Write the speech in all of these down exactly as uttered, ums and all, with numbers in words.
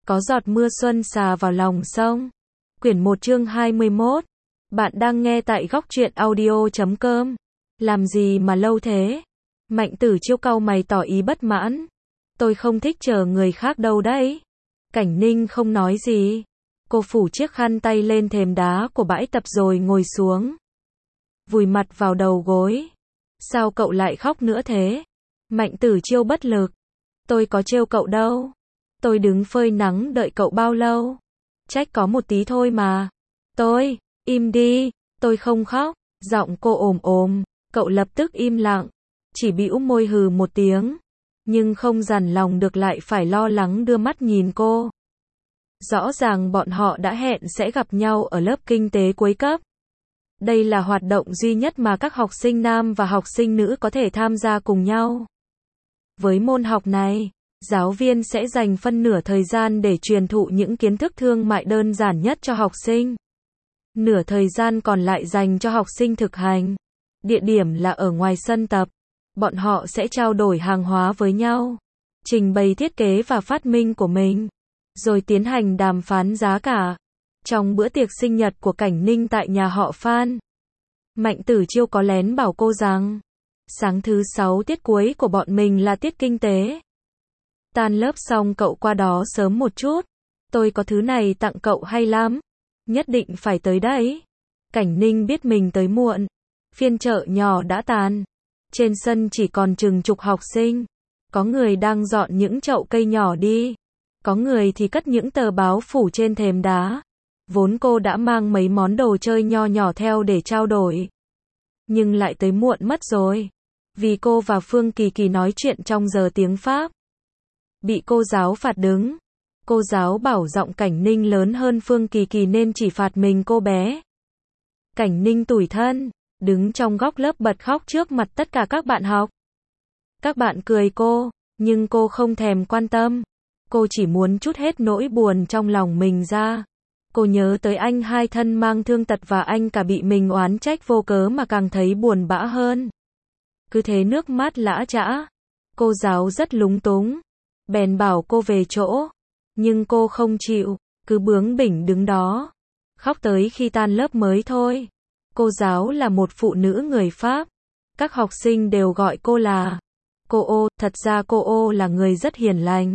Có giọt mưa xuân xà vào lòng sông. Quyển một chương hai mươi mốt. Bạn đang nghe tại góc truyện audio chấm com. Làm gì mà lâu thế? Mạnh Tử Chiêu cau mày tỏ ý bất mãn. Tôi không thích chờ người khác đâu đấy. Cảnh Ninh không nói gì. Cô phủ chiếc khăn tay lên thềm đá của bãi tập rồi ngồi xuống. Vùi mặt vào đầu gối. Sao cậu lại khóc nữa thế? Mạnh Tử Chiêu bất lực. Tôi có trêu cậu đâu. Tôi đứng phơi nắng đợi cậu bao lâu? Trách có một tí thôi mà. Tôi, im đi, tôi không khóc. Giọng cô ồm ồm, cậu lập tức im lặng. Chỉ bĩu môi hừ một tiếng. Nhưng không dằn lòng được lại phải lo lắng đưa mắt nhìn cô. Rõ ràng bọn họ đã hẹn sẽ gặp nhau ở lớp kinh tế cuối cấp. Đây là hoạt động duy nhất mà các học sinh nam và học sinh nữ có thể tham gia cùng nhau. Với môn học này, giáo viên sẽ dành phân nửa thời gian để truyền thụ những kiến thức thương mại đơn giản nhất cho học sinh. Nửa thời gian còn lại dành cho học sinh thực hành. Địa điểm là ở ngoài sân tập. Bọn họ sẽ trao đổi hàng hóa với nhau, trình bày thiết kế và phát minh của mình, rồi tiến hành đàm phán giá cả. Trong bữa tiệc sinh nhật của Cảnh Ninh tại nhà họ Phan, Mạnh Tử Chiêu có lén bảo cô rằng, sáng thứ sáu tiết cuối của bọn mình là tiết kinh tế. Tan lớp xong cậu qua đó sớm một chút. Tôi có thứ này tặng cậu hay lắm. Nhất định phải tới đấy. Cảnh Ninh biết mình tới muộn. Phiên chợ nhỏ đã tàn. Trên sân chỉ còn chừng chục học sinh. Có người đang dọn những chậu cây nhỏ đi. Có người thì cất những tờ báo phủ trên thềm đá. Vốn cô đã mang mấy món đồ chơi nho nhỏ theo để trao đổi. Nhưng lại tới muộn mất rồi. Vì cô và Phương Kỳ Kỳ nói chuyện trong giờ tiếng Pháp. Bị cô giáo phạt đứng. Cô giáo bảo giọng Cảnh Ninh lớn hơn Phương Kỳ Kỳ nên chỉ phạt mình cô bé. Cảnh Ninh tủi thân, đứng trong góc lớp bật khóc trước mặt tất cả các bạn học. Các bạn cười cô, nhưng cô không thèm quan tâm. Cô chỉ muốn trút hết nỗi buồn trong lòng mình ra. Cô nhớ tới anh hai thân mang thương tật và anh cả bị mình oán trách vô cớ mà càng thấy buồn bã hơn. Cứ thế nước mắt lã chã. Cô giáo rất lúng túng. Bèn bảo cô về chỗ. Nhưng cô không chịu, cứ bướng bỉnh đứng đó. Khóc tới khi tan lớp mới thôi. Cô giáo là một phụ nữ người Pháp. Các học sinh đều gọi cô là cô ô, thật ra cô ô là người rất hiền lành.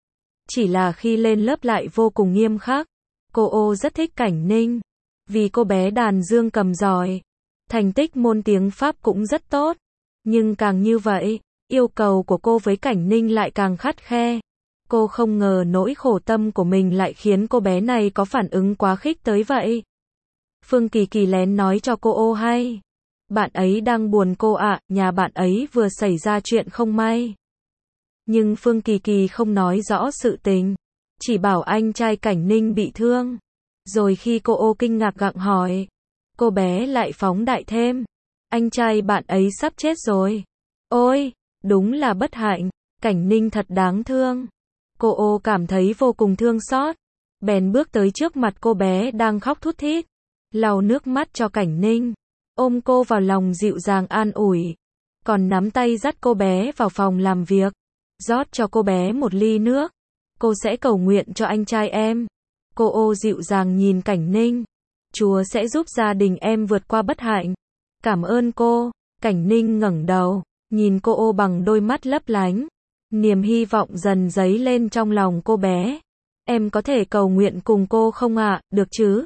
Chỉ là khi lên lớp lại vô cùng nghiêm khắc. Cô ô rất thích Cảnh Ninh. Vì cô bé đàn dương cầm giỏi. Thành tích môn tiếng Pháp cũng rất tốt. Nhưng càng như vậy, yêu cầu của cô với Cảnh Ninh lại càng khắt khe. Cô không ngờ nỗi khổ tâm của mình lại khiến cô bé này có phản ứng quá khích tới vậy. Phương Kỳ Kỳ lén nói cho cô ô hay. Bạn ấy đang buồn cô ạ, nhà bạn ấy vừa xảy ra chuyện không may. Nhưng Phương Kỳ Kỳ không nói rõ sự tình. Chỉ bảo anh trai Cảnh Ninh bị thương. Rồi khi cô ô kinh ngạc gặng hỏi, cô bé lại phóng đại thêm. Anh trai bạn ấy sắp chết rồi. Ôi, đúng là bất hạnh. Cảnh Ninh thật đáng thương. Cô ô cảm thấy vô cùng thương xót. Bèn bước tới trước mặt cô bé đang khóc thút thít. Lau nước mắt cho Cảnh Ninh. Ôm cô vào lòng dịu dàng an ủi. Còn nắm tay dắt cô bé vào phòng làm việc. Rót cho cô bé một ly nước. Cô sẽ cầu nguyện cho anh trai em. Cô ô dịu dàng nhìn Cảnh Ninh. Chúa sẽ giúp gia đình em vượt qua bất hạnh. Cảm ơn cô. Cảnh Ninh ngẩng đầu, nhìn cô ô bằng đôi mắt lấp lánh. Niềm hy vọng dần dấy lên trong lòng cô bé. Em có thể cầu nguyện cùng cô không ạ, được chứ?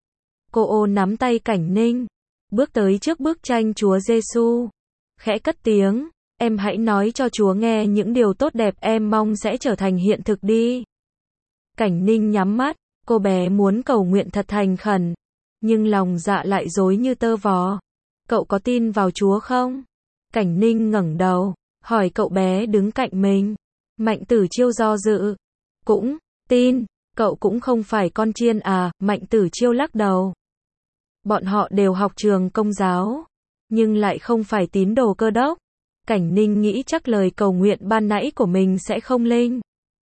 Cô ô nắm tay Cảnh Ninh. Bước tới trước bức tranh Chúa Giêsu. Khẽ cất tiếng. Em hãy nói cho Chúa nghe những điều tốt đẹp em mong sẽ trở thành hiện thực đi. Cảnh Ninh nhắm mắt. Cô bé muốn cầu nguyện thật thành khẩn. Nhưng lòng dạ lại rối như tơ vò. Cậu có tin vào Chúa không? Cảnh Ninh ngẩng đầu, hỏi cậu bé đứng cạnh mình. Mạnh Tử Chiêu do dự. Cũng, tin, cậu cũng không phải con chiên à, Mạnh Tử Chiêu lắc đầu. Bọn họ đều học trường công giáo, nhưng lại không phải tín đồ Cơ đốc. Cảnh Ninh nghĩ chắc lời cầu nguyện ban nãy của mình sẽ không linh.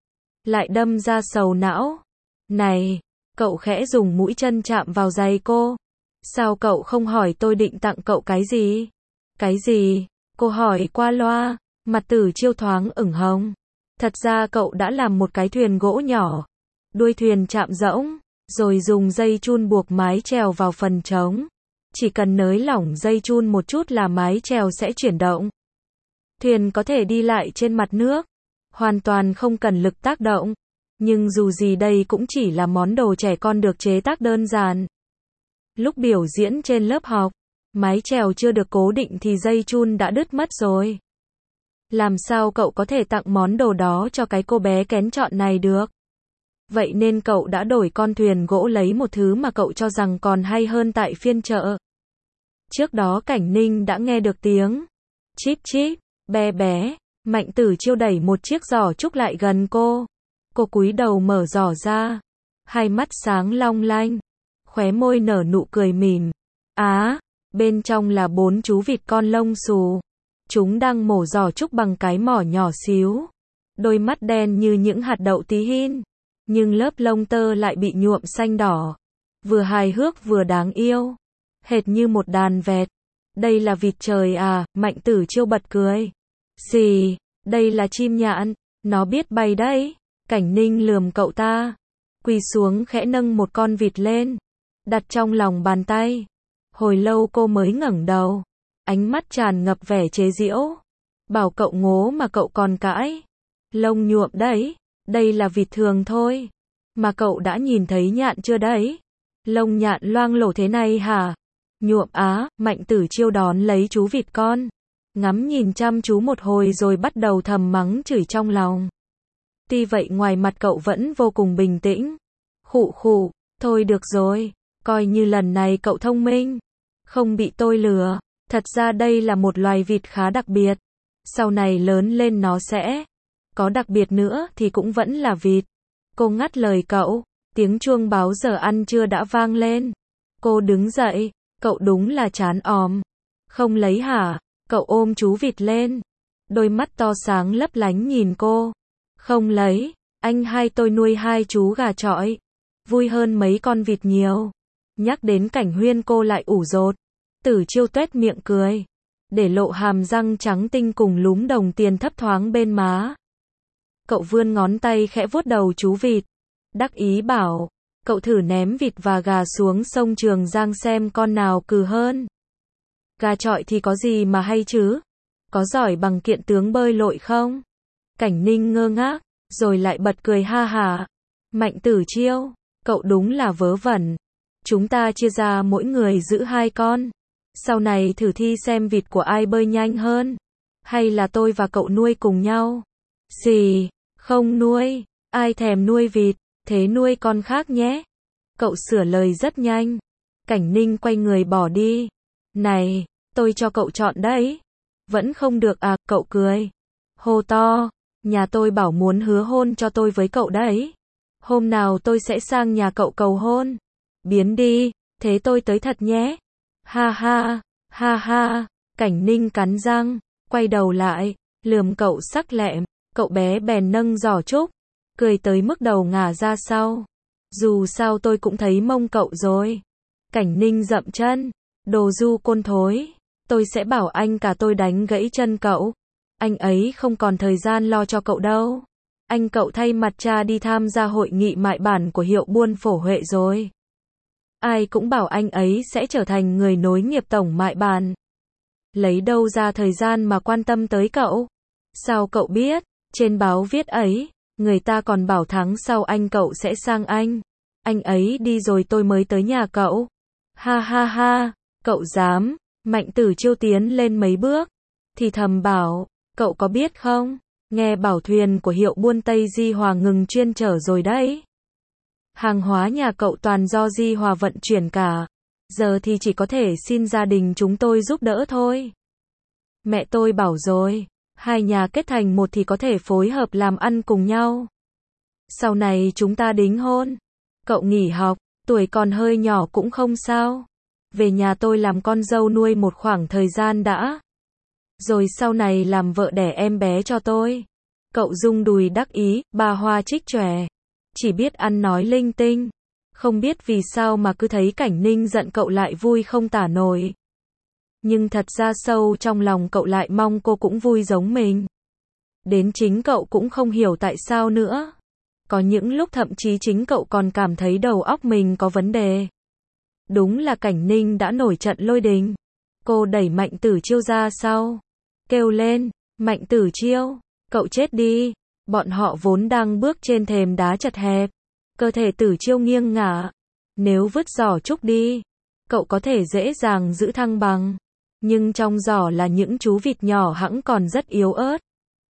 Lại đâm ra sầu não. Này, cậu khẽ dùng mũi chân chạm vào giày cô. Sao cậu không hỏi tôi định tặng cậu cái gì? Cái gì? Cô hỏi qua loa, mặt Tử Chiêu thoáng ửng hồng. Thật ra cậu đã làm một cái thuyền gỗ nhỏ. đuôi thuyền chạm rỗng, rồi dùng dây chun buộc mái chèo vào phần trống. Chỉ cần nới lỏng dây chun một chút là mái chèo sẽ chuyển động. Thuyền có thể đi lại trên mặt nước, hoàn toàn không cần lực tác động. Nhưng dù gì đây cũng chỉ là món đồ trẻ con được chế tác đơn giản. Lúc biểu diễn trên lớp học, mái chèo chưa được cố định thì dây chun đã đứt mất rồi. Làm sao cậu có thể tặng món đồ đó cho cái cô bé kén chọn này được? Vậy nên cậu đã đổi con thuyền gỗ lấy một thứ mà cậu cho rằng còn hay hơn tại phiên chợ. Trước đó Cảnh Ninh đã nghe được tiếng chip chip, bé bé. Mạnh Tử Chiêu đẩy một chiếc giỏ trúc lại gần cô. Cô cúi đầu mở giỏ ra, hai mắt sáng long lanh, khóe môi nở nụ cười mỉm. Á, bên trong là bốn chú vịt con lông xù. Chúng đang mổ giỏ trúc bằng cái mỏ nhỏ xíu. Đôi mắt đen như những hạt đậu tí hin, nhưng lớp lông tơ lại bị nhuộm xanh đỏ. Vừa hài hước vừa đáng yêu, hệt như một đàn vẹt. Đây là vịt trời à? Mạnh Tử Chiêu bật cười. Xì, đây là chim nhạn, nó biết bay đấy. Cảnh Ninh lườm cậu ta, quỳ xuống khẽ nâng một con vịt lên, đặt trong lòng bàn tay. Hồi lâu cô mới ngẩng đầu, ánh mắt tràn ngập vẻ chế giễu. Bảo cậu ngố mà cậu còn cãi. Lông nhuộm đấy, đây là vịt thường thôi. Mà cậu đã nhìn thấy nhạn chưa đấy? Lông nhạn loang lổ thế này hả? Nhuộm á? Mạnh Tử Chiêu đón lấy chú vịt con, ngắm nhìn chăm chú một hồi rồi bắt đầu thầm mắng chửi trong lòng. Tuy vậy ngoài mặt cậu vẫn vô cùng bình tĩnh. Khụ khụ, thôi được rồi, coi như lần này cậu thông minh, không bị tôi lừa. Thật ra đây là một loài vịt khá đặc biệt. Sau này lớn lên nó sẽ có đặc biệt nữa thì cũng vẫn là vịt. Cô ngắt lời cậu, tiếng chuông báo giờ ăn trưa đã vang lên. Cô đứng dậy, cậu đúng là chán òm. Không lấy hả? Cậu ôm chú vịt lên, đôi mắt to sáng lấp lánh nhìn cô. Không lấy, anh hai tôi nuôi hai chú gà chọi, vui hơn mấy con vịt nhiều. Nhắc đến Cảnh Huyên cô lại ủ rột. Tử Chiêu tuét miệng cười, để lộ hàm răng trắng tinh cùng lúm đồng tiền thấp thoáng bên má. Cậu vươn ngón tay khẽ vuốt đầu chú vịt, đắc ý bảo, cậu thử ném vịt và gà xuống sông Trường Giang xem con nào cừ hơn. Gà chọi thì có gì mà hay chứ? Có giỏi bằng kiện tướng bơi lội không? Cảnh Ninh ngơ ngác, rồi lại bật cười ha hả. Mạnh Tử Chiêu, cậu đúng là vớ vẩn. Chúng ta chia ra mỗi người giữ hai con. Sau này thử thi xem vịt của ai bơi nhanh hơn. Hay là tôi và cậu nuôi cùng nhau? Xì, không nuôi, ai thèm nuôi vịt, thế nuôi con khác nhé. Cậu sửa lời rất nhanh. Cảnh Ninh quay người bỏ đi. Này, tôi cho cậu chọn đấy. Vẫn không được à? Cậu cười, hô to, nhà tôi bảo muốn hứa hôn cho tôi với cậu đấy. Hôm nào tôi sẽ sang nhà cậu cầu hôn. Biến đi, thế tôi tới thật nhé. Ha ha, ha ha. Cảnh Ninh cắn răng, quay đầu lại, lườm cậu sắc lẹm. Cậu bé bèn nâng giỏ trúc, cười tới mức đầu ngả ra sau. Dù sao tôi cũng thấy mông cậu rồi. Cảnh Ninh dậm chân, đồ du côn thối. Tôi sẽ bảo anh cả tôi đánh gãy chân cậu. Anh ấy không còn thời gian lo cho cậu đâu. Anh cậu thay mặt cha đi tham gia hội nghị mại bản của hiệu buôn Phổ Huệ rồi. Ai cũng bảo anh ấy sẽ trở thành người nối nghiệp tổng mại bản. Lấy đâu ra thời gian mà quan tâm tới cậu? Sao cậu biết? Trên báo viết ấy, người ta còn bảo tháng sau anh cậu sẽ sang Anh. Anh ấy đi rồi tôi mới tới nhà cậu. Ha ha ha, cậu dám? Mạnh Tử Chiêu tiến lên mấy bước, thì thầm bảo, cậu có biết không? Nghe bảo thuyền của hiệu buôn Tây Di Hòa ngừng chuyên chở rồi đấy. Hàng hóa nhà cậu toàn do Di Hòa vận chuyển cả. Giờ thì chỉ có thể xin gia đình chúng tôi giúp đỡ thôi. Mẹ tôi bảo rồi, hai nhà kết thành một thì có thể phối hợp làm ăn cùng nhau. Sau này chúng ta đính hôn. Cậu nghỉ học, tuổi còn hơi nhỏ cũng không sao. Về nhà tôi làm con dâu nuôi một khoảng thời gian đã. Rồi sau này làm vợ đẻ em bé cho tôi. Cậu rung đùi đắc ý, ba hoa trích chòe. Chỉ biết ăn nói linh tinh. Không biết vì sao mà cứ thấy Cảnh Ninh giận cậu lại vui không tả nổi. Nhưng thật ra sâu trong lòng cậu lại mong cô cũng vui giống mình. Đến chính cậu cũng không hiểu tại sao nữa. Có những lúc thậm chí chính cậu còn cảm thấy đầu óc mình có vấn đề. Đúng là Cảnh Ninh đã nổi trận lôi đình. Cô đẩy Mạnh Tử Chiêu ra sau. Kêu lên, Mạnh Tử Chiêu, cậu chết đi. Bọn họ vốn đang bước trên thềm đá chật hẹp. Cơ thể Tử Chiêu nghiêng ngả. Nếu vứt giỏ trúc đi, cậu có thể dễ dàng giữ thăng bằng. Nhưng trong giỏ là những chú vịt nhỏ hẵng còn rất yếu ớt.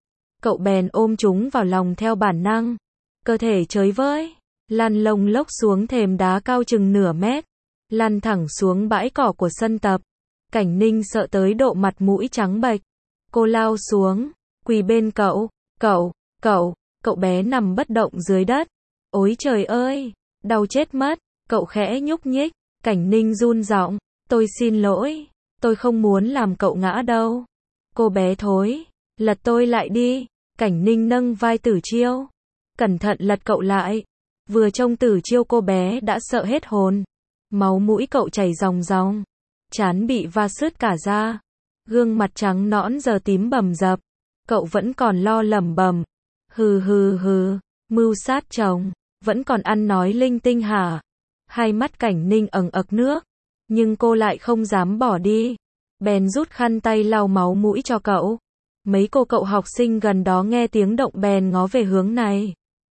Cậu bèn ôm chúng vào lòng theo bản năng. Cơ thể chới với, lăn lông lốc xuống thềm đá cao chừng nửa mét. Lăn thẳng xuống bãi cỏ của sân tập. Cảnh Ninh sợ tới độ mặt mũi trắng bệch. Cô lao xuống, quỳ bên cậu. Cậu, cậu, cậu bé nằm bất động dưới đất. Ôi trời ơi, đau chết mất. Cậu khẽ nhúc nhích. Cảnh Ninh run giọng. Tôi xin lỗi. Tôi không muốn làm cậu ngã đâu. Cô bé thối. Lật tôi lại đi. Cảnh Ninh nâng vai Tử Chiêu. Cẩn thận lật cậu lại. Vừa trông Tử Chiêu cô bé đã sợ hết hồn. Máu mũi cậu chảy ròng ròng. Trán bị va sứt cả ra. Gương mặt trắng nõn giờ tím bầm dập. Cậu vẫn còn lo lẩm bẩm. Hừ hừ hừ. Mưu sát chồng. Vẫn còn ăn nói linh tinh hả? Hai mắt Cảnh Ninh ẩn ực nước. Nhưng cô lại không dám bỏ đi. Bèn rút khăn tay lau máu mũi cho cậu. Mấy cô cậu học sinh gần đó nghe tiếng động bèn ngó về hướng này.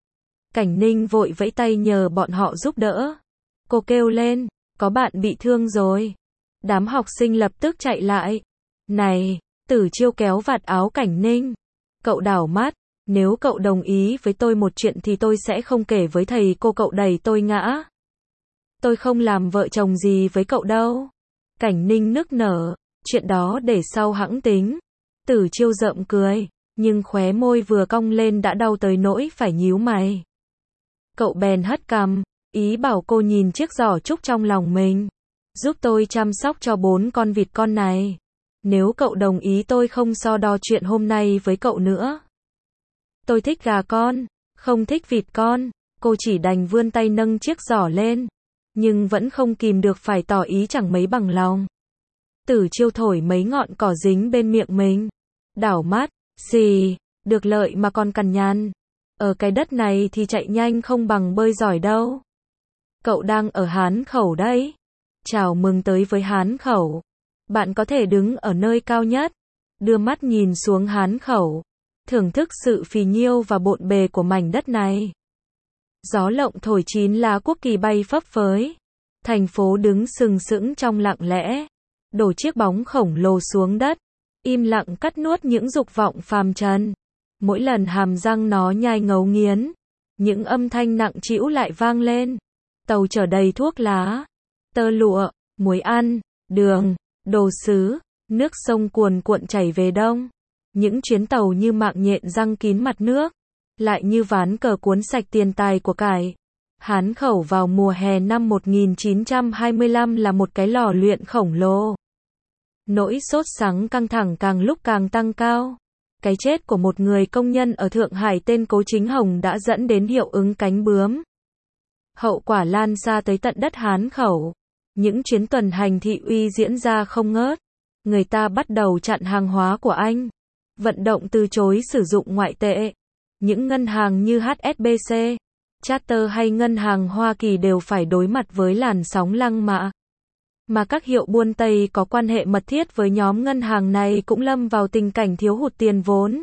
Cảnh Ninh vội vẫy tay nhờ bọn họ giúp đỡ. Cô kêu lên, có bạn bị thương rồi. Đám học sinh lập tức chạy lại. Này, Tử Chiêu kéo vạt áo Cảnh Ninh. Cậu đảo mắt, nếu cậu đồng ý với tôi một chuyện thì tôi sẽ không kể với thầy cô cậu đẩy tôi ngã. Tôi không làm vợ chồng gì với cậu đâu. Cảnh Ninh nức nở, chuyện đó để sau hẵng tính. Tử Chiêu rợm cười, nhưng khóe môi vừa cong lên đã đau tới nỗi phải nhíu mày. Cậu bèn hất cằm, ý bảo cô nhìn chiếc giỏ trúc trong lòng mình. Giúp tôi chăm sóc cho bốn con vịt con này. Nếu cậu đồng ý tôi không so đo chuyện hôm nay với cậu nữa. Tôi thích gà con, không thích vịt con. Cô chỉ đành vươn tay nâng chiếc giỏ lên. Nhưng vẫn không kìm được phải tỏ ý chẳng mấy bằng lòng. Tử Chiêu thổi mấy ngọn cỏ dính bên miệng mình. Đảo mắt, xì, được lợi mà còn cằn nhằn. Ở cái đất này thì chạy nhanh không bằng bơi giỏi đâu. Cậu đang ở Hán Khẩu đấy. Chào mừng tới với Hán Khẩu. Bạn có thể đứng ở nơi cao nhất. Đưa mắt nhìn xuống Hán Khẩu. Thưởng thức sự phì nhiêu và bộn bề của mảnh đất này. Gió lộng thổi chín lá quốc kỳ bay phấp phới. Thành phố đứng sừng sững trong lặng lẽ. Đổ chiếc bóng khổng lồ xuống đất. Im lặng cắt nuốt những dục vọng phàm trần. Mỗi lần hàm răng nó nhai ngấu nghiến. Những âm thanh nặng trĩu lại vang lên. Tàu chở đầy thuốc lá. Tơ lụa, muối ăn, đường, đồ sứ. Nước sông cuồn cuộn chảy về đông. Những chuyến tàu như mạng nhện răng kín mặt nước. Lại như ván cờ cuốn sạch tiền tài của cải. Hán Khẩu vào mùa hè năm một nghìn chín trăm hai mươi lăm là một cái lò luyện khổng lồ. Nỗi sốt sắng căng thẳng càng lúc càng tăng cao. Cái chết của một người công nhân ở Thượng Hải tên Cố Chính Hồng đã dẫn đến hiệu ứng cánh bướm. Hậu quả lan xa tới tận đất Hán Khẩu. Những chuyến tuần hành thị uy diễn ra không ngớt. Người ta bắt đầu chặn hàng hóa của Anh. Vận động từ chối sử dụng ngoại tệ. Những ngân hàng như hát ét bê xê, Charter hay ngân hàng Hoa Kỳ đều phải đối mặt với làn sóng lăng mạ. Mà các hiệu buôn Tây có quan hệ mật thiết với nhóm ngân hàng này cũng lâm vào tình cảnh thiếu hụt tiền vốn.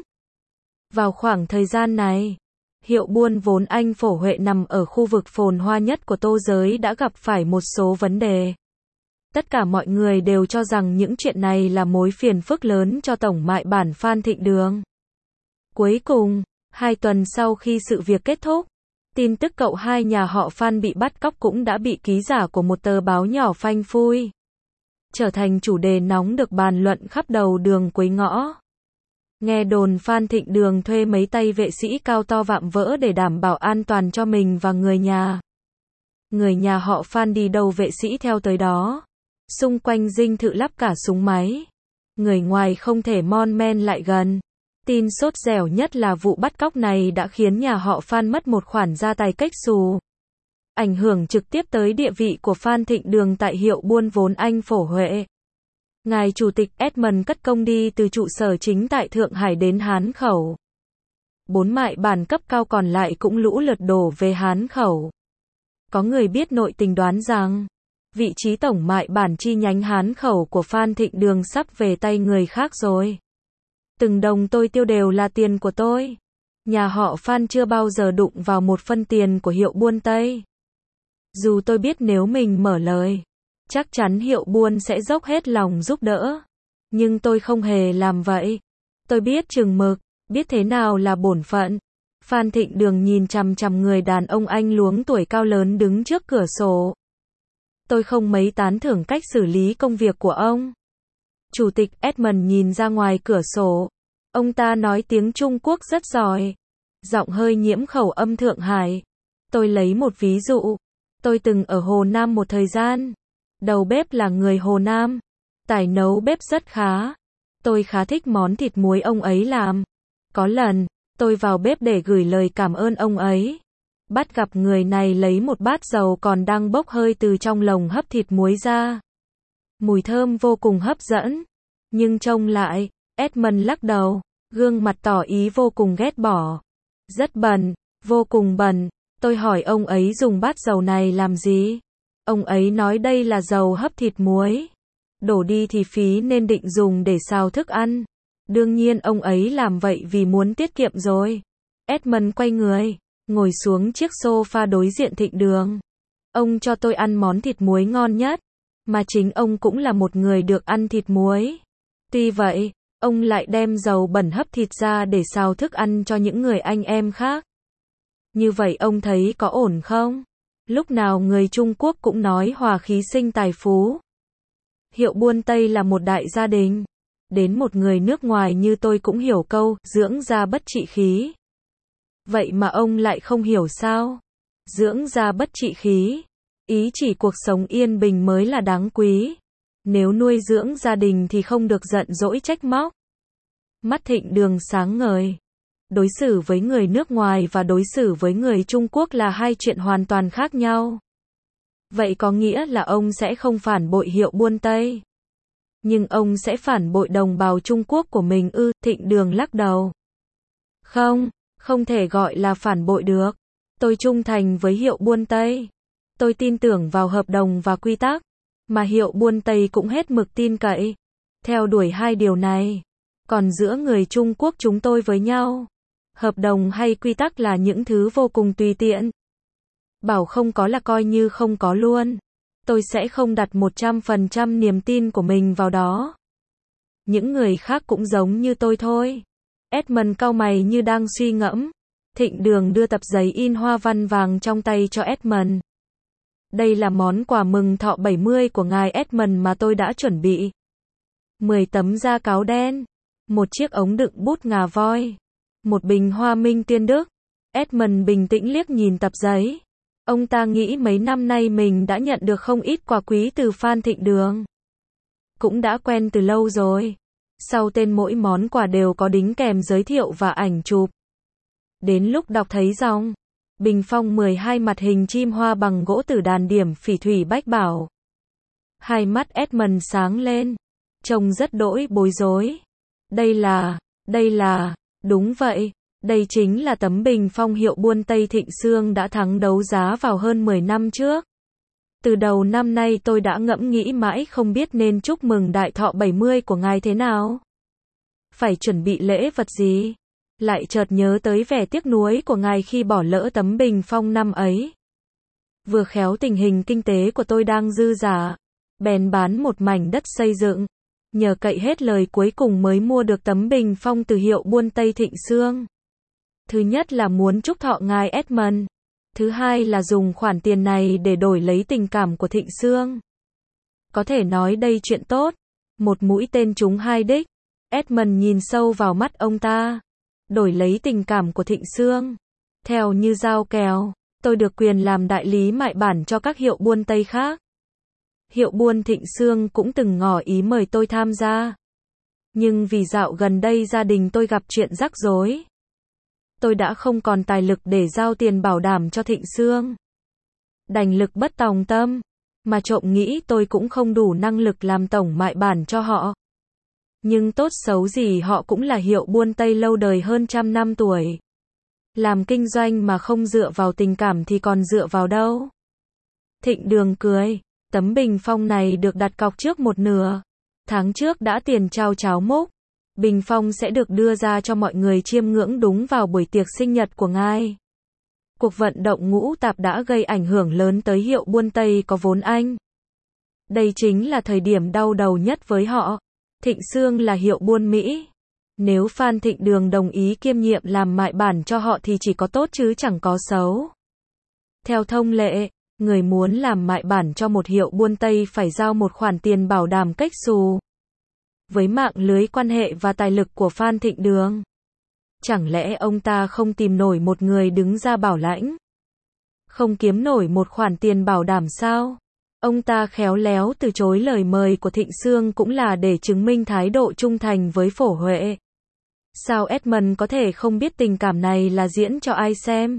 Vào khoảng thời gian này, hiệu buôn vốn Anh Phổ Huệ nằm ở khu vực phồn hoa nhất của Tô giới đã gặp phải một số vấn đề. Tất cả mọi người đều cho rằng những chuyện này là mối phiền phức lớn cho tổng mại bản Phan Thịnh Đường. Cuối cùng, hai tuần sau khi sự việc kết thúc, tin tức cậu hai nhà họ Phan bị bắt cóc cũng đã bị ký giả của một tờ báo nhỏ phanh phui. Trở thành chủ đề nóng được bàn luận khắp đầu đường cuối ngõ. Nghe đồn Phan Thịnh Đường thuê mấy tay vệ sĩ cao to vạm vỡ để đảm bảo an toàn cho mình và người nhà. Người nhà họ Phan đi đâu vệ sĩ theo tới đó. Xung quanh dinh thự lắp cả súng máy. Người ngoài không thể mon men lại gần. Tin sốt dẻo nhất là vụ bắt cóc này đã khiến nhà họ Phan mất một khoản gia tài cách xù. Ảnh hưởng trực tiếp tới địa vị của Phan Thịnh Đường tại hiệu buôn vốn Anh Phổ Huệ. Ngài Chủ tịch Edmund cất công đi từ trụ sở chính tại Thượng Hải đến Hán Khẩu. Bốn mại bản cấp cao còn lại cũng lũ lượt đổ về Hán khẩu. Có người biết nội tình đoán rằng, vị trí tổng mại bản chi nhánh Hán khẩu của Phan Thịnh Đường sắp về tay người khác rồi. Từng đồng tôi tiêu đều là tiền của tôi. Nhà họ Phan chưa bao giờ đụng vào một phân tiền của Hiệu Buôn Tây. Dù tôi biết nếu mình mở lời, chắc chắn Hiệu Buôn sẽ dốc hết lòng giúp đỡ. Nhưng tôi không hề làm vậy. Tôi biết chừng mực, biết thế nào là bổn phận. Phan Thịnh Đường nhìn chằm chằm người đàn ông anh luống tuổi cao lớn đứng trước cửa sổ. Tôi không mấy tán thưởng cách xử lý công việc của ông. Chủ tịch Edmund nhìn ra ngoài cửa sổ. Ông ta nói tiếng Trung Quốc rất giỏi. Giọng hơi nhiễm khẩu âm Thượng Hải. Tôi lấy một ví dụ. Tôi từng ở Hồ Nam một thời gian. Đầu bếp là người Hồ Nam. Tài nấu bếp rất khá. Tôi khá thích món thịt muối ông ấy làm. Có lần, tôi vào bếp để gửi lời cảm ơn ông ấy. Bắt gặp người này lấy một bát dầu còn đang bốc hơi từ trong lồng hấp thịt muối ra. Mùi thơm vô cùng hấp dẫn. Nhưng trông lại, Edmund lắc đầu, gương mặt tỏ ý vô cùng ghét bỏ. Rất bẩn, vô cùng bẩn. Tôi hỏi ông ấy dùng bát dầu này làm gì? Ông ấy nói đây là dầu hấp thịt muối. Đổ đi thì phí nên định dùng để xào thức ăn. Đương nhiên ông ấy làm vậy vì muốn tiết kiệm rồi. Edmund quay người, ngồi xuống chiếc sofa đối diện Thịnh Đường. Ông cho tôi ăn món thịt muối ngon nhất. Mà chính ông cũng là một người được ăn thịt muối. Tuy vậy, ông lại đem dầu bẩn hấp thịt ra để xào thức ăn cho những người anh em khác. Như vậy ông thấy có ổn không? Lúc nào người Trung Quốc cũng nói hòa khí sinh tài phú. Hiệu Buôn Tây là một đại gia đình. Đến một người nước ngoài như tôi cũng hiểu câu, dưỡng da bất trị khí. Vậy mà ông lại không hiểu sao? Dưỡng da bất trị khí. Ý chỉ cuộc sống yên bình mới là đáng quý. Nếu nuôi dưỡng gia đình thì không được giận dỗi trách móc. Mắt Thịnh Đường sáng ngời. Đối xử với người nước ngoài và đối xử với người Trung Quốc là hai chuyện hoàn toàn khác nhau. Vậy có nghĩa là ông sẽ không phản bội Hiệu Buôn Tây. Nhưng ông sẽ phản bội đồng bào Trung Quốc của mình ư? Thịnh Đường lắc đầu. Không, không thể gọi là phản bội được. Tôi trung thành với Hiệu Buôn Tây. Tôi tin tưởng vào hợp đồng và quy tắc. Mà Hiệu Buôn Tây cũng hết mực tin cậy. Theo đuổi hai điều này. Còn giữa người Trung Quốc chúng tôi với nhau, hợp đồng hay quy tắc là những thứ vô cùng tùy tiện. Bảo không có là coi như không có luôn. Tôi sẽ không đặt một trăm phần trăm niềm tin của mình vào đó. Những người khác cũng giống như tôi thôi. Edmund cau mày như đang suy ngẫm. Thịnh Đường đưa tập giấy in hoa văn vàng trong tay cho Edmund. Đây là món quà mừng thọ bảy mươi của ngài Edmund mà tôi đã chuẩn bị. mười tấm da cáo đen. Một chiếc ống đựng bút ngà voi. Một bình hoa minh tiên đức. Edmund bình tĩnh liếc nhìn tập giấy. Ông ta nghĩ mấy năm nay mình đã nhận được không ít quà quý từ Phan Thịnh Đường. Cũng đã quen từ lâu rồi. Sau tên mỗi món quà đều có đính kèm giới thiệu và ảnh chụp. Đến lúc đọc thấy dòng bình phong mười hai mặt hình chim hoa bằng gỗ tử đàn điểm phỉ thủy bách bảo. Hai mắt Edmund sáng lên. Trông rất đỗi bối rối. Đây là, đây là, đúng vậy. Đây chính là tấm bình phong Hiệu Buôn Tây Thịnh Xương đã thắng đấu giá vào hơn mười năm trước. Từ đầu năm nay tôi đã ngẫm nghĩ mãi không biết nên chúc mừng đại thọ bảy mươi của ngài thế nào. Phải chuẩn bị lễ vật gì? Lại chợt nhớ tới vẻ tiếc nuối của ngài khi bỏ lỡ tấm bình phong năm ấy. Vừa khéo tình hình kinh tế của tôi đang dư dả, bèn bán một mảnh đất xây dựng. Nhờ cậy hết lời cuối cùng mới mua được tấm bình phong từ Hiệu Buôn Tây Thịnh Xương. Thứ nhất là muốn chúc thọ ngài Edmund. Thứ hai là dùng khoản tiền này để đổi lấy tình cảm của Thịnh Xương. Có thể nói đây chuyện tốt. Một mũi tên trúng hai đích. Edmund nhìn sâu vào mắt ông ta. Đổi lấy tình cảm của Thịnh Xương. Theo như giao kèo, tôi được quyền làm đại lý mại bản cho các hiệu buôn Tây khác. Hiệu buôn Thịnh Xương cũng từng ngỏ ý mời tôi tham gia. Nhưng vì dạo gần đây gia đình tôi gặp chuyện rắc rối. Tôi đã không còn tài lực để giao tiền bảo đảm cho Thịnh Xương. Đành lực bất tòng tâm. Mà trộm nghĩ tôi cũng không đủ năng lực làm tổng mại bản cho họ. Nhưng tốt xấu gì họ cũng là hiệu buôn Tây lâu đời hơn trăm năm tuổi. Làm kinh doanh mà không dựa vào tình cảm thì còn dựa vào đâu? Thịnh Đường cười, tấm bình phong này được đặt cọc trước một nửa. Tháng trước đã tiền trao cháo múc. Bình phong sẽ được đưa ra cho mọi người chiêm ngưỡng đúng vào buổi tiệc sinh nhật của ngài. Cuộc vận động ngũ tạp đã gây ảnh hưởng lớn tới hiệu buôn Tây có vốn Anh. Đây chính là thời điểm đau đầu nhất với họ. Thịnh Sương là hiệu buôn Mỹ. Nếu Phan Thịnh Đường đồng ý kiêm nhiệm làm mại bản cho họ thì chỉ có tốt chứ chẳng có xấu. Theo thông lệ, người muốn làm mại bản cho một hiệu buôn Tây phải giao một khoản tiền bảo đảm cách xù. Với mạng lưới quan hệ và tài lực của Phan Thịnh Đường, chẳng lẽ ông ta không tìm nổi một người đứng ra bảo lãnh? Không kiếm nổi một khoản tiền bảo đảm sao? Ông ta khéo léo từ chối lời mời của Thịnh Sương cũng là để chứng minh thái độ trung thành với Phổ Huệ. Sao Edmund có thể không biết tình cảm này là diễn cho ai xem?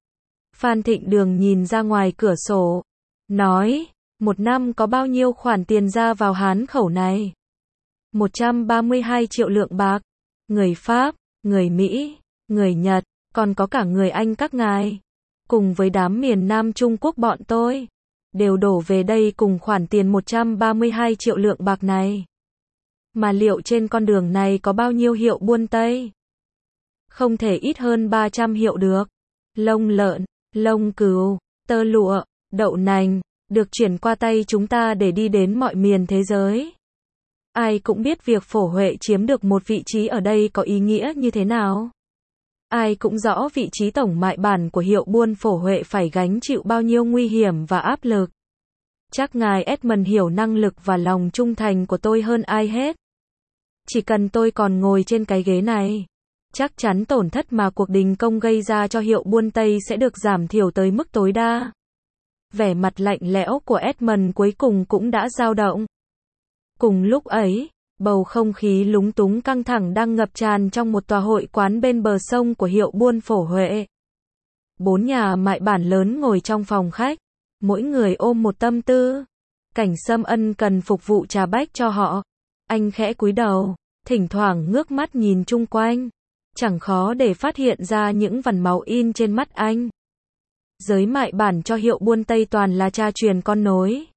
Phan Thịnh Đường nhìn ra ngoài cửa sổ, nói, một năm có bao nhiêu khoản tiền ra vào Hán khẩu này? một trăm ba mươi hai triệu lượng bạc. Người Pháp, người Mỹ, người Nhật, còn có cả người Anh các ngài, cùng với đám miền Nam Trung Quốc bọn tôi, đều đổ về đây cùng khoản tiền một trăm ba mươi hai triệu lượng bạc này. Mà liệu trên con đường này có bao nhiêu hiệu buôn Tây? Không thể ít hơn ba trăm hiệu được. Lông lợn, lông cừu, tơ lụa, đậu nành, được chuyển qua tay chúng ta để đi đến mọi miền thế giới. Ai cũng biết việc Phổ Huệ chiếm được một vị trí ở đây có ý nghĩa như thế nào. Ai cũng rõ vị trí tổng mại bản của hiệu buôn Phổ Huệ phải gánh chịu bao nhiêu nguy hiểm và áp lực. Chắc ngài Edmund hiểu năng lực và lòng trung thành của tôi hơn ai hết. Chỉ cần tôi còn ngồi trên cái ghế này, chắc chắn tổn thất mà cuộc đình công gây ra cho hiệu buôn Tây sẽ được giảm thiểu tới mức tối đa. Vẻ mặt lạnh lẽo của Edmund cuối cùng cũng đã dao động. Cùng lúc ấy, bầu không khí lúng túng căng thẳng đang ngập tràn trong một tòa hội quán bên bờ sông của hiệu buôn Phổ Huệ. Bốn nhà mại bản lớn ngồi trong phòng khách, mỗi người ôm một tâm tư. Cảnh Sâm ân cần phục vụ trà bách cho họ. Anh khẽ cúi đầu, thỉnh thoảng ngước mắt nhìn chung quanh. Chẳng khó để phát hiện ra những vằn máu in trên mắt anh. Giới mại bản cho hiệu buôn Tây toàn là cha truyền con nối.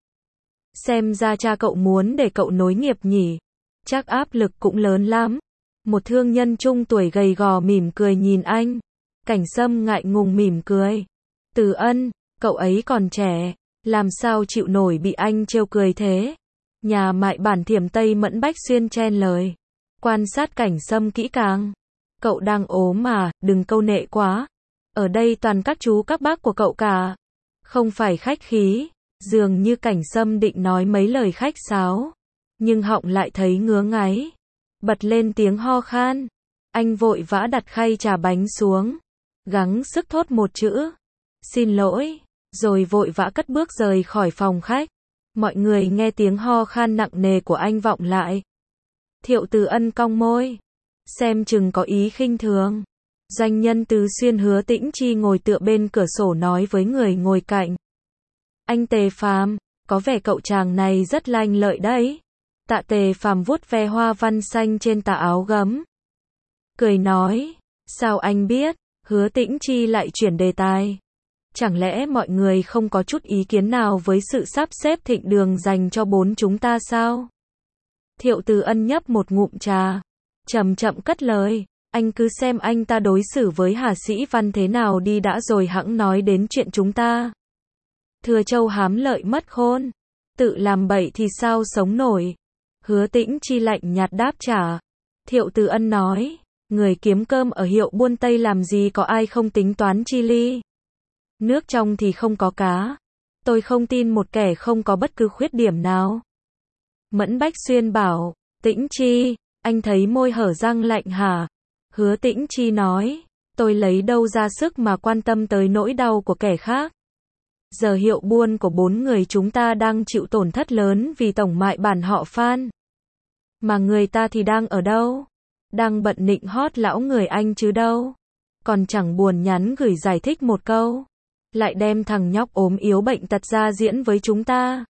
Xem ra cha cậu muốn để cậu nối nghiệp nhỉ. Chắc áp lực cũng lớn lắm. Một thương nhân trung tuổi gầy gò mỉm cười nhìn anh. Cảnh Sâm ngại ngùng mỉm cười. Từ Ân, cậu ấy còn trẻ, làm sao chịu nổi bị anh trêu cười thế? Nhà mại bản Thiểm Tây Mẫn Bách Xuyên chen lời. Quan sát Cảnh Sâm kỹ càng. Cậu đang ốm mà, đừng câu nệ quá. Ở đây toàn các chú các bác của cậu cả. Không phải khách khí. Dường như Cảnh Sâm định nói mấy lời khách sáo, nhưng họng lại thấy ngứa ngáy. Bật lên tiếng ho khan. Anh vội vã đặt khay trà bánh xuống, gắng sức thốt một chữ. Xin lỗi. Rồi vội vã cất bước rời khỏi phòng khách. Mọi người nghe tiếng ho khan nặng nề của anh vọng lại. Thiệu Từ Ân cong môi, xem chừng có ý khinh thường. Doanh nhân Tứ Xuyên Hứa Tĩnh Chi ngồi tựa bên cửa sổ nói với người ngồi cạnh. Anh Tề Phàm, có vẻ cậu chàng này rất lanh lợi đấy. Tạ Tề Phàm vuốt ve hoa văn xanh trên tà áo gấm, cười nói, sao anh biết? Hứa Tĩnh Chi lại chuyển đề tài. Chẳng lẽ mọi người không có chút ý kiến nào với sự sắp xếp Thịnh Đường dành cho bốn chúng ta sao? Thiệu Từ Ân nhấp một ngụm trà, chậm chậm cất lời, anh cứ xem anh ta đối xử với Hà Sĩ Văn thế nào đi đã rồi hẵng nói đến chuyện chúng ta. Thừa Châu hám lợi mất khôn, tự làm bậy thì sao sống nổi? Hứa Tĩnh Chi lạnh nhạt đáp trả. Thiệu Từ Ân nói, người kiếm cơm ở hiệu buôn Tây làm gì có ai không tính toán chi ly. Nước trong thì không có cá. Tôi không tin một kẻ không có bất cứ khuyết điểm nào. Mẫn Bách Xuyên bảo, Tĩnh Chi, anh thấy môi hở răng lạnh hả? Hứa Tĩnh Chi nói, tôi lấy đâu ra sức mà quan tâm tới nỗi đau của kẻ khác. Giờ hiệu buôn của bốn người chúng ta đang chịu tổn thất lớn vì tổng mại bản họ Phan. Mà người ta thì đang ở đâu? Đang bận nịnh hót lão người Anh chứ đâu. Còn chẳng buồn nhắn gửi giải thích một câu. Lại đem thằng nhóc ốm yếu bệnh tật ra diễn với chúng ta.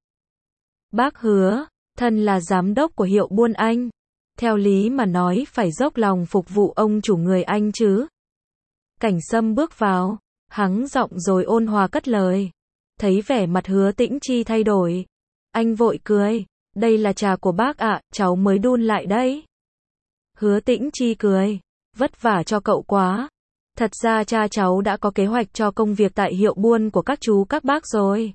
Bác Hứa, thân là giám đốc của hiệu buôn Anh. Theo lý mà nói phải dốc lòng phục vụ ông chủ người Anh chứ. Cảnh Sâm bước vào, hắng giọng rồi ôn hòa cất lời. Thấy vẻ mặt Hứa Tĩnh Chi thay đổi, anh vội cười, đây là trà của bác ạ, cháu mới đun lại đấy. Hứa Tĩnh Chi cười, vất vả cho cậu quá. Thật ra cha cháu đã có kế hoạch cho công việc tại hiệu buôn của các chú các bác rồi.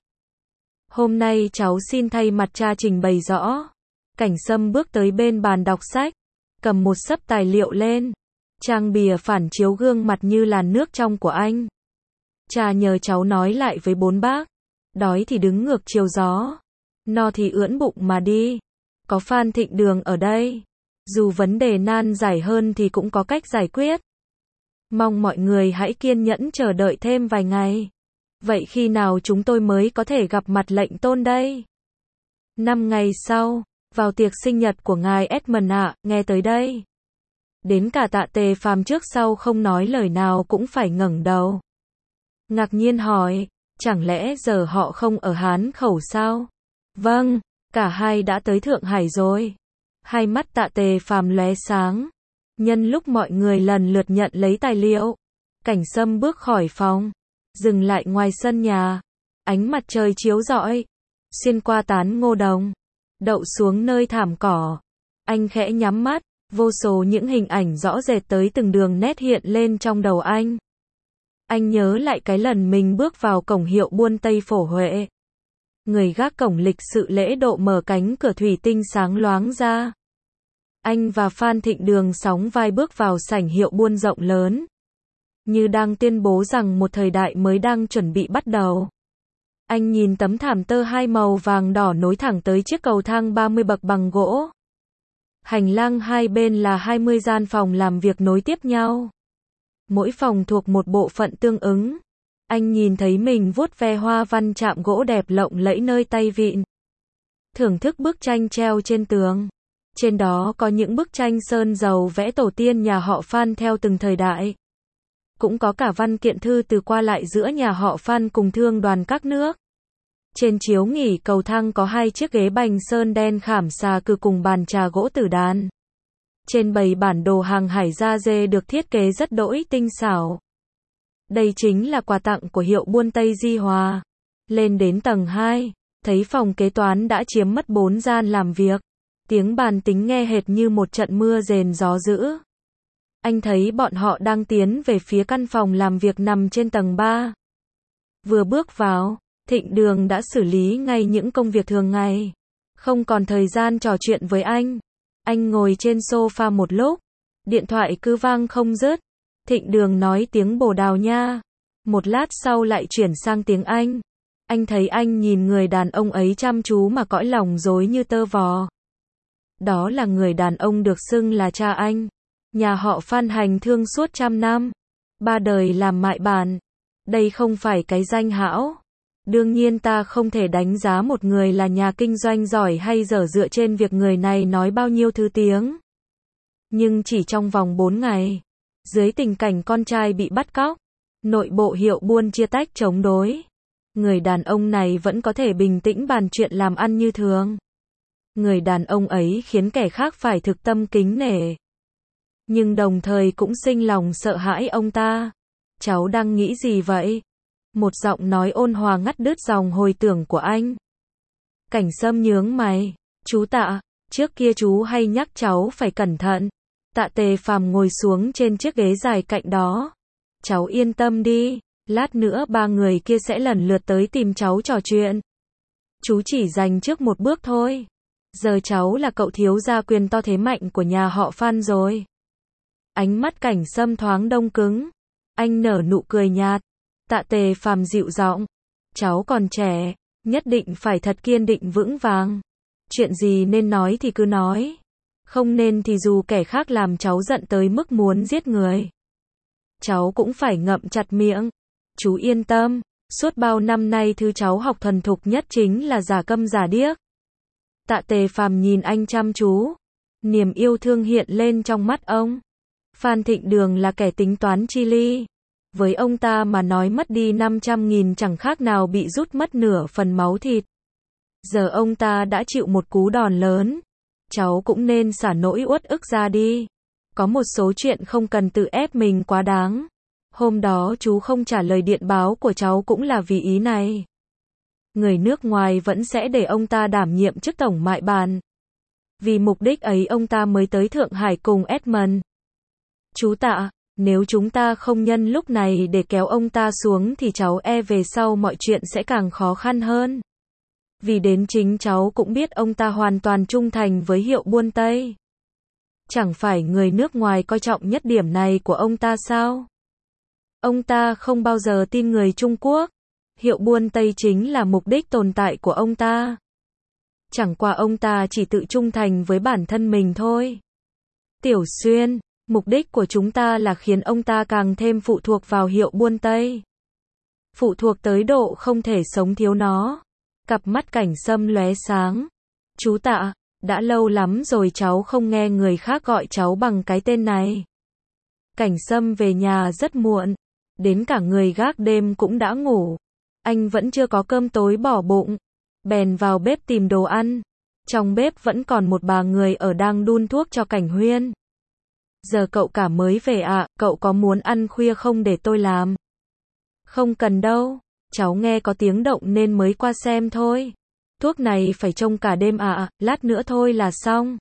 Hôm nay cháu xin thay mặt cha trình bày rõ. Cảnh Sâm bước tới bên bàn đọc sách, cầm một xấp tài liệu lên. Trang bìa phản chiếu gương mặt như làn nước trong của anh. Cha nhờ cháu nói lại với bốn bác. Đói thì đứng ngược chiều gió. No thì ưỡn bụng mà đi. Có Phan Thịnh Đường ở đây. Dù vấn đề nan giải hơn thì cũng có cách giải quyết. Mong mọi người hãy kiên nhẫn chờ đợi thêm vài ngày. Vậy khi nào chúng tôi mới có thể gặp mặt lệnh tôn đây? Năm ngày sau, vào tiệc sinh nhật của ngài Edmund ạ, nghe tới đây. Đến cả Tạ Tề Phàm trước sau không nói lời nào cũng phải ngẩng đầu. Ngạc nhiên hỏi, chẳng lẽ giờ họ không ở Hán Khẩu sao? Vâng, cả hai đã tới Thượng Hải rồi. Hai mắt Tạ Tề Phàm lóe sáng. Nhân lúc mọi người lần lượt nhận lấy tài liệu, Cảnh Sâm bước khỏi phòng, dừng lại ngoài sân nhà. Ánh mặt trời chiếu rọi, xuyên qua tán ngô đồng, đậu xuống nơi thảm cỏ. Anh khẽ nhắm mắt, vô số những hình ảnh rõ rệt tới từng đường nét hiện lên trong đầu anh. Anh nhớ lại cái lần mình bước vào cổng hiệu buôn Tây Phổ Huệ. Người gác cổng lịch sự lễ độ mở cánh cửa thủy tinh sáng loáng ra. Anh và Phan Thịnh Đường sóng vai bước vào sảnh hiệu buôn rộng lớn. Như đang tuyên bố rằng một thời đại mới đang chuẩn bị bắt đầu. Anh nhìn tấm thảm tơ hai màu vàng đỏ nối thẳng tới chiếc cầu thang ba mươi bậc bằng gỗ. Hành lang hai bên là hai mươi gian phòng làm việc nối tiếp nhau. Mỗi phòng thuộc một bộ phận tương ứng. Anh nhìn thấy mình vuốt ve hoa văn chạm gỗ đẹp lộng lẫy nơi tay vịn. Thưởng thức bức tranh treo trên tường. Trên đó có những bức tranh sơn dầu vẽ tổ tiên nhà họ Phan theo từng thời đại. Cũng có cả văn kiện thư từ qua lại giữa nhà họ Phan cùng thương đoàn các nước. Trên chiếu nghỉ cầu thang có hai chiếc ghế bành sơn đen khảm xà cừ cùng bàn trà gỗ tử đàn. Trên bày bản đồ hàng hải da dê được thiết kế rất đỗi tinh xảo. Đây chính là quà tặng của hiệu buôn Tây Di Hòa. Lên đến tầng hai, thấy phòng kế toán đã chiếm mất bốn gian làm việc. Tiếng bàn tính nghe hệt như một trận mưa rền gió dữ. Anh thấy bọn họ đang tiến về phía căn phòng làm việc nằm trên tầng ba. Vừa bước vào, Thịnh Đường đã xử lý ngay những công việc thường ngày. Không còn thời gian trò chuyện với anh. Anh ngồi trên sofa một lúc. Điện thoại cứ vang không dứt. Thịnh Đường nói tiếng Bồ Đào Nha. Một lát sau lại chuyển sang tiếng Anh. Anh thấy anh nhìn người đàn ông ấy chăm chú mà cõi lòng rối như tơ vò. Đó là người đàn ông được xưng là cha anh. Nhà họ Phan hành thương suốt trăm năm. Ba đời làm mại bản. Đây không phải cái danh hão. Đương nhiên ta không thể đánh giá một người là nhà kinh doanh giỏi hay dở dựa trên việc người này nói bao nhiêu thứ tiếng. Nhưng chỉ trong vòng bốn ngày, dưới tình cảnh con trai bị bắt cóc, nội bộ hiệu buôn chia tách chống đối, người đàn ông này vẫn có thể bình tĩnh bàn chuyện làm ăn như thường. Người đàn ông ấy khiến kẻ khác phải thực tâm kính nể. Nhưng đồng thời cũng sinh lòng sợ hãi ông ta. Cháu đang nghĩ gì vậy? Một giọng nói ôn hòa ngắt đứt dòng hồi tưởng của anh. Cảnh Sâm nhướng mày. Chú Tạ, trước kia chú hay nhắc cháu phải cẩn thận. Tạ Tề Phàm ngồi xuống trên chiếc ghế dài cạnh đó. Cháu yên tâm đi, lát nữa ba người kia sẽ lần lượt tới tìm cháu trò chuyện. Chú chỉ dành trước một bước thôi. Giờ cháu là cậu thiếu gia quyền to thế mạnh của nhà họ Phan rồi. Ánh mắt Cảnh Sâm thoáng đông cứng. Anh nở nụ cười nhạt. Tạ Tề Phàm dịu giọng. Cháu còn trẻ, nhất định phải thật kiên định vững vàng. Chuyện gì nên nói thì cứ nói. Không nên thì dù kẻ khác làm cháu giận tới mức muốn giết người, cháu cũng phải ngậm chặt miệng. Chú yên tâm, suốt bao năm nay thứ cháu học thuần thục nhất chính là giả câm giả điếc. Tạ Tề Phàm nhìn anh chăm chú. Niềm yêu thương hiện lên trong mắt ông. Phan Thịnh Đường là kẻ tính toán chi ly. Với ông ta mà nói mất đi năm trăm nghìn chẳng khác nào bị rút mất nửa phần máu thịt. Giờ ông ta đã chịu một cú đòn lớn. Cháu cũng nên xả nỗi uất ức ra đi. Có một số chuyện không cần tự ép mình quá đáng. Hôm đó chú không trả lời điện báo của cháu cũng là vì ý này. Người nước ngoài vẫn sẽ để ông ta đảm nhiệm chức tổng mại bàn. Vì mục đích ấy ông ta mới tới Thượng Hải cùng Edmund. Chú Tạ, nếu chúng ta không nhân lúc này để kéo ông ta xuống thì cháu e về sau mọi chuyện sẽ càng khó khăn hơn. Vì đến chính cháu cũng biết ông ta hoàn toàn trung thành với Hiệu Buôn Tây. Chẳng phải người nước ngoài coi trọng nhất điểm này của ông ta sao? Ông ta không bao giờ tin người Trung Quốc. Hiệu Buôn Tây chính là mục đích tồn tại của ông ta. Chẳng qua ông ta chỉ tự trung thành với bản thân mình thôi. Tiểu Xuyên, mục đích của chúng ta là khiến ông ta càng thêm phụ thuộc vào Hiệu Buôn Tây. Phụ thuộc tới độ không thể sống thiếu nó. Cặp mắt Cảnh Sâm lóe sáng. Chú Tạ, đã lâu lắm rồi cháu không nghe người khác gọi cháu bằng cái tên này. Cảnh Sâm về nhà rất muộn. Đến cả người gác đêm cũng đã ngủ. Anh vẫn chưa có cơm tối bỏ bụng. Bèn vào bếp tìm đồ ăn. Trong bếp vẫn còn một bà người ở đang đun thuốc cho Cảnh Huyên. Giờ cậu cả mới về ạ, à, cậu có muốn ăn khuya không để tôi làm? Không cần đâu, cháu nghe có tiếng động nên mới qua xem thôi. Thuốc này phải trông cả đêm ạ, à, lát nữa thôi là xong.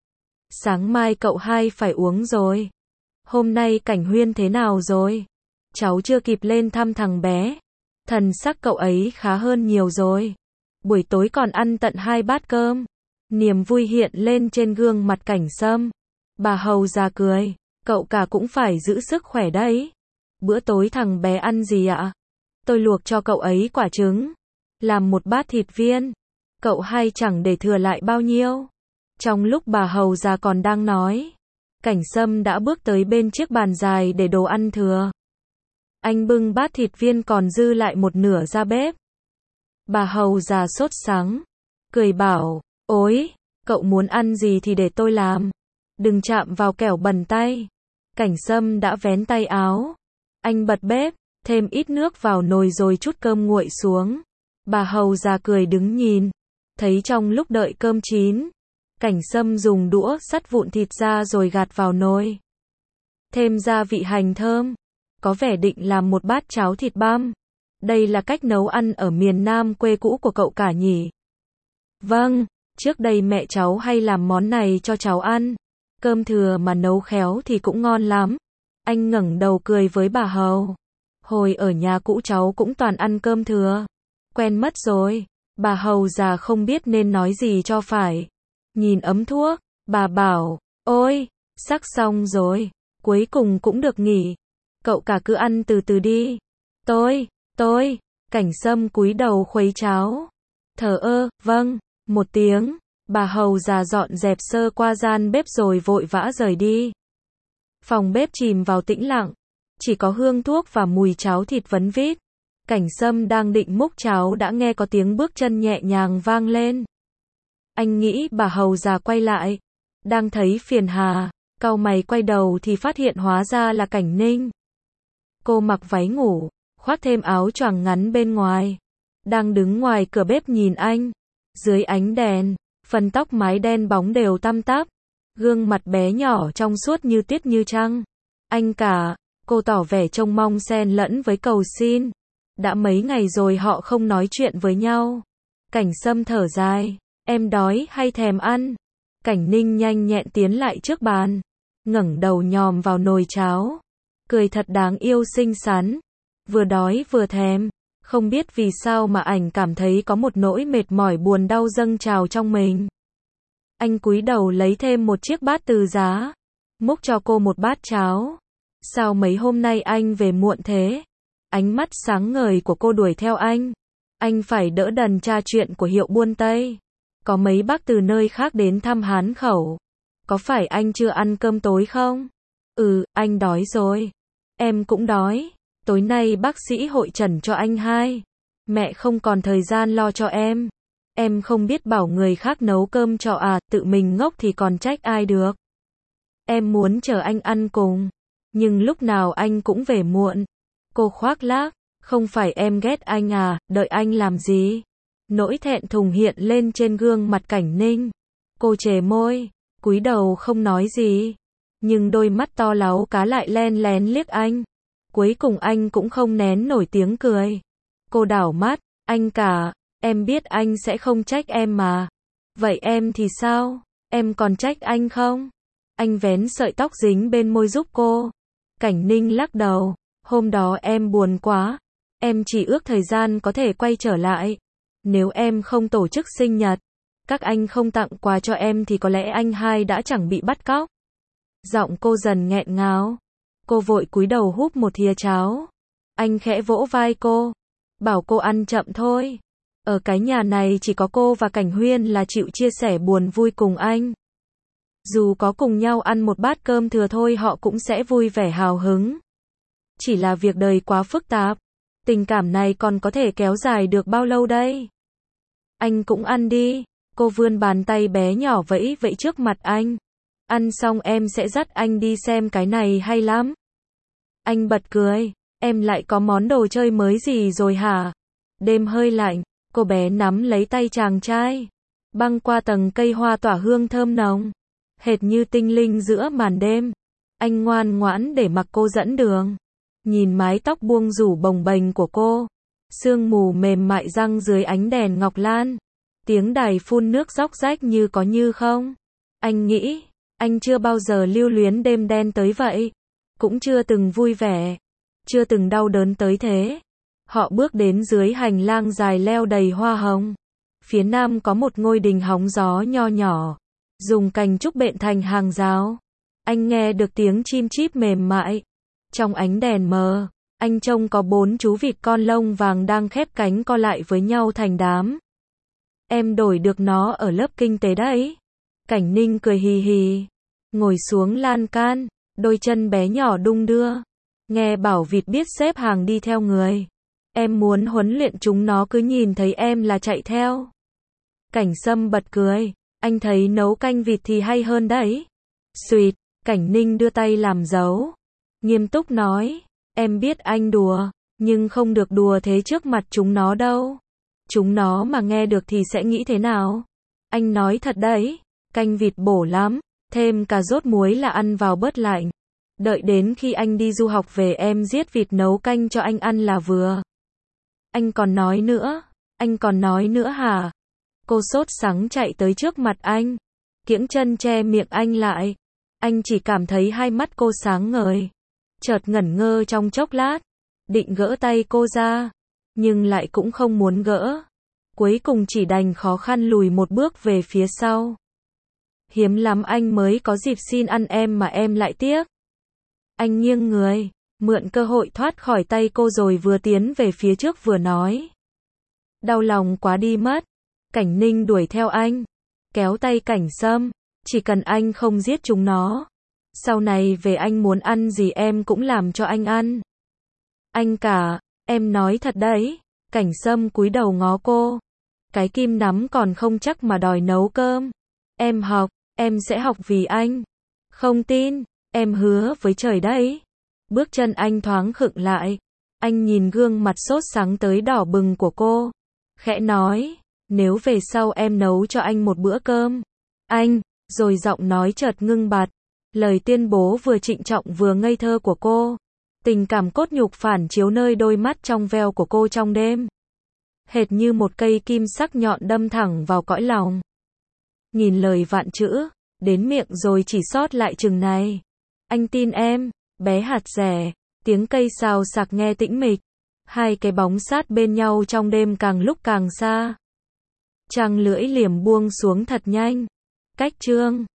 Sáng mai cậu hai phải uống rồi. Hôm nay Cảnh Huyên thế nào rồi? Cháu chưa kịp lên thăm thằng bé. Thần sắc cậu ấy khá hơn nhiều rồi. Buổi tối còn ăn tận hai bát cơm. Niềm vui hiện lên trên gương mặt Cảnh Sâm. Bà hầu già cười. Cậu cả cũng phải giữ sức khỏe đấy. Bữa tối thằng bé ăn gì ạ? Tôi luộc cho cậu ấy quả trứng. Làm một bát thịt viên. Cậu hai chẳng để thừa lại bao nhiêu. Trong lúc bà hầu già còn đang nói, Cảnh Sâm đã bước tới bên chiếc bàn dài để đồ ăn thừa. Anh bưng bát thịt viên còn dư lại một nửa ra bếp. Bà hầu già sốt sắng, cười bảo, ôi, cậu muốn ăn gì thì để tôi làm. Đừng chạm vào kẻo bẩn tay. Cảnh Sâm đã vén tay áo. Anh bật bếp, thêm ít nước vào nồi rồi trút cơm nguội xuống. Bà hầu già cười đứng nhìn. Thấy trong lúc đợi cơm chín, Cảnh Sâm dùng đũa sắt vụn thịt ra rồi gạt vào nồi. Thêm gia vị hành thơm. Có vẻ định làm một bát cháo thịt băm. Đây là cách nấu ăn ở miền Nam quê cũ của cậu cả nhỉ? Vâng, trước đây mẹ cháu hay làm món này cho cháu ăn. Cơm thừa mà nấu khéo thì cũng ngon lắm. Anh ngẩng đầu cười với bà hầu. Hồi ở nhà cũ cháu cũng toàn ăn cơm thừa. Quen mất rồi. Bà hầu già không biết nên nói gì cho phải. Nhìn ấm thuốc, bà bảo, ôi, sắc xong rồi, cuối cùng cũng được nghỉ. Cậu cả cứ ăn từ từ đi. Tôi, tôi, Cảnh Sâm cúi đầu khuấy cháo. Thở ơ, vâng, một tiếng. Bà hầu già dọn dẹp sơ qua gian bếp rồi vội vã rời đi. Phòng bếp chìm vào tĩnh lặng. Chỉ có hương thuốc và mùi cháo thịt vấn vít. Cảnh Sâm đang định múc cháo đã nghe có tiếng bước chân nhẹ nhàng vang lên. Anh nghĩ bà hầu già quay lại. Đang thấy phiền hà, cau mày quay đầu thì phát hiện hóa ra là Cảnh Ninh. Cô mặc váy ngủ, khoác thêm áo choàng ngắn bên ngoài. Đang đứng ngoài cửa bếp nhìn anh. Dưới ánh đèn, phần tóc mái đen bóng đều tăm tắp. Gương mặt bé nhỏ trong suốt như tuyết như trăng. Anh cả, cô tỏ vẻ trông mong xen lẫn với cầu xin. Đã mấy ngày rồi họ không nói chuyện với nhau. Cảnh Sâm thở dài. Em đói hay thèm ăn? Cảnh Ninh nhanh nhẹn tiến lại trước bàn. Ngẩng đầu nhòm vào nồi cháo. Cười thật đáng yêu xinh xắn. Vừa đói vừa thèm. Không biết vì sao mà ảnh cảm thấy có một nỗi mệt mỏi buồn đau dâng trào trong mình. Anh cúi đầu lấy thêm một chiếc bát từ giá. Múc cho cô một bát cháo. Sao mấy hôm nay anh về muộn thế? Ánh mắt sáng ngời của cô đuổi theo anh. Anh phải đỡ đần tra chuyện của Hiệu Buôn Tây. Có mấy bác từ nơi khác đến thăm Hán Khẩu. Có phải anh chưa ăn cơm tối không? Ừ, anh đói rồi. Em cũng đói. Tối nay bác sĩ hội chẩn cho anh hai. Mẹ không còn thời gian lo cho em. Em không biết bảo người khác nấu cơm cho à, tự mình ngốc thì còn trách ai được. Em muốn chờ anh ăn cùng. Nhưng lúc nào anh cũng về muộn. Cô khoác lác, không phải em ghét anh à, đợi anh làm gì? Nỗi thẹn thùng hiện lên trên gương mặt Cảnh Ninh. Cô chề môi, cúi đầu không nói gì. Nhưng đôi mắt to láu cá lại len lén liếc anh. Cuối cùng anh cũng không nén nổi tiếng cười. Cô đảo mắt, anh cả, em biết anh sẽ không trách em mà. Vậy em thì sao? Em còn trách anh không? Anh vén sợi tóc dính bên môi giúp cô. Cảnh Ninh lắc đầu, hôm đó em buồn quá. Em chỉ ước thời gian có thể quay trở lại. Nếu em không tổ chức sinh nhật, các anh không tặng quà cho em thì có lẽ anh hai đã chẳng bị bắt cóc. Giọng cô dần nghẹn ngào. Cô vội cúi đầu húp một thìa cháo. Anh khẽ vỗ vai cô, bảo cô ăn chậm thôi. Ở cái nhà này chỉ có cô và Cảnh Huyên là chịu chia sẻ buồn vui cùng anh. Dù có cùng nhau ăn một bát cơm thừa thôi họ cũng sẽ vui vẻ hào hứng. Chỉ là việc đời quá phức tạp. Tình cảm này còn có thể kéo dài được bao lâu đây? Anh cũng ăn đi. Cô vươn bàn tay bé nhỏ vẫy vẫy trước mặt anh. Ăn xong em sẽ dắt anh đi xem cái này hay lắm. Anh bật cười. Em lại có món đồ chơi mới gì rồi hả? Đêm hơi lạnh, cô bé nắm lấy tay chàng trai. Băng qua tầng cây hoa tỏa hương thơm nồng. Hệt như tinh linh giữa màn đêm. Anh ngoan ngoãn để mặc cô dẫn đường. Nhìn mái tóc buông rủ bồng bềnh của cô. Sương mù mềm mại răng dưới ánh đèn ngọc lan. Tiếng đài phun nước róc rách như có như không. Anh nghĩ, anh chưa bao giờ lưu luyến đêm đen tới vậy. Cũng chưa từng vui vẻ. Chưa từng đau đớn tới thế. Họ bước đến dưới hành lang dài leo đầy hoa hồng. Phía nam có một ngôi đình hóng gió nho nhỏ. Dùng cành trúc bện thành hàng rào. Anh nghe được tiếng chim chíp mềm mại. Trong ánh đèn mờ, anh trông có bốn chú vịt con lông vàng đang khép cánh co lại với nhau thành đám. Em đổi được nó ở lớp kinh tế đấy. Cảnh Ninh cười hì hì. Ngồi xuống lan can, đôi chân bé nhỏ đung đưa. Nghe bảo vịt biết xếp hàng đi theo người. Em muốn huấn luyện chúng nó cứ nhìn thấy em là chạy theo. Cảnh Sâm bật cười. Anh thấy nấu canh vịt thì hay hơn đấy. Xuyệt, Cảnh Ninh đưa tay làm dấu. Nghiêm túc nói. Em biết anh đùa, nhưng không được đùa thế trước mặt chúng nó đâu. Chúng nó mà nghe được thì sẽ nghĩ thế nào? Anh nói thật đấy. Canh vịt bổ lắm. Thêm cà rốt muối là ăn vào bớt lạnh. Đợi đến khi anh đi du học về em giết vịt nấu canh cho anh ăn là vừa. Anh còn nói nữa. Anh còn nói nữa hả? Cô sốt sắng chạy tới trước mặt anh. Kiễng chân che miệng anh lại. Anh chỉ cảm thấy hai mắt cô sáng ngời. Chợt ngẩn ngơ trong chốc lát. Định gỡ tay cô ra. Nhưng lại cũng không muốn gỡ. Cuối cùng chỉ đành khó khăn lùi một bước về phía sau. Hiếm lắm anh mới có dịp xin ăn em mà em lại tiếc. Anh nghiêng người, mượn cơ hội thoát khỏi tay cô rồi vừa tiến về phía trước vừa nói. Đau lòng quá đi mất. Cảnh Ninh đuổi theo anh. Kéo tay Cảnh Sâm. Chỉ cần anh không giết chúng nó. Sau này về anh muốn ăn gì em cũng làm cho anh ăn. Anh cả, em nói thật đấy. Cảnh Sâm cúi đầu ngó cô. Cái kim nắm còn không chắc mà đòi nấu cơm. Em học, em sẽ học vì anh. Không tin, em hứa với trời đấy. Bước chân anh thoáng khựng lại. Anh nhìn gương mặt sốt sắng tới đỏ bừng của cô. Khẽ nói, nếu về sau em nấu cho anh một bữa cơm. Anh, rồi giọng nói chợt ngưng bặt. Lời tuyên bố vừa trịnh trọng vừa ngây thơ của cô. Tình cảm cốt nhục phản chiếu nơi đôi mắt trong veo của cô trong đêm. Hệt như một cây kim sắc nhọn đâm thẳng vào cõi lòng. Nghìn lời vạn chữ, đến miệng rồi chỉ sót lại chừng này. Anh tin em, bé hạt rẻ, tiếng cây xào xạc nghe tĩnh mịch. Hai cái bóng sát bên nhau trong đêm càng lúc càng xa. Trăng lưỡi liềm buông xuống thật nhanh. Cách chương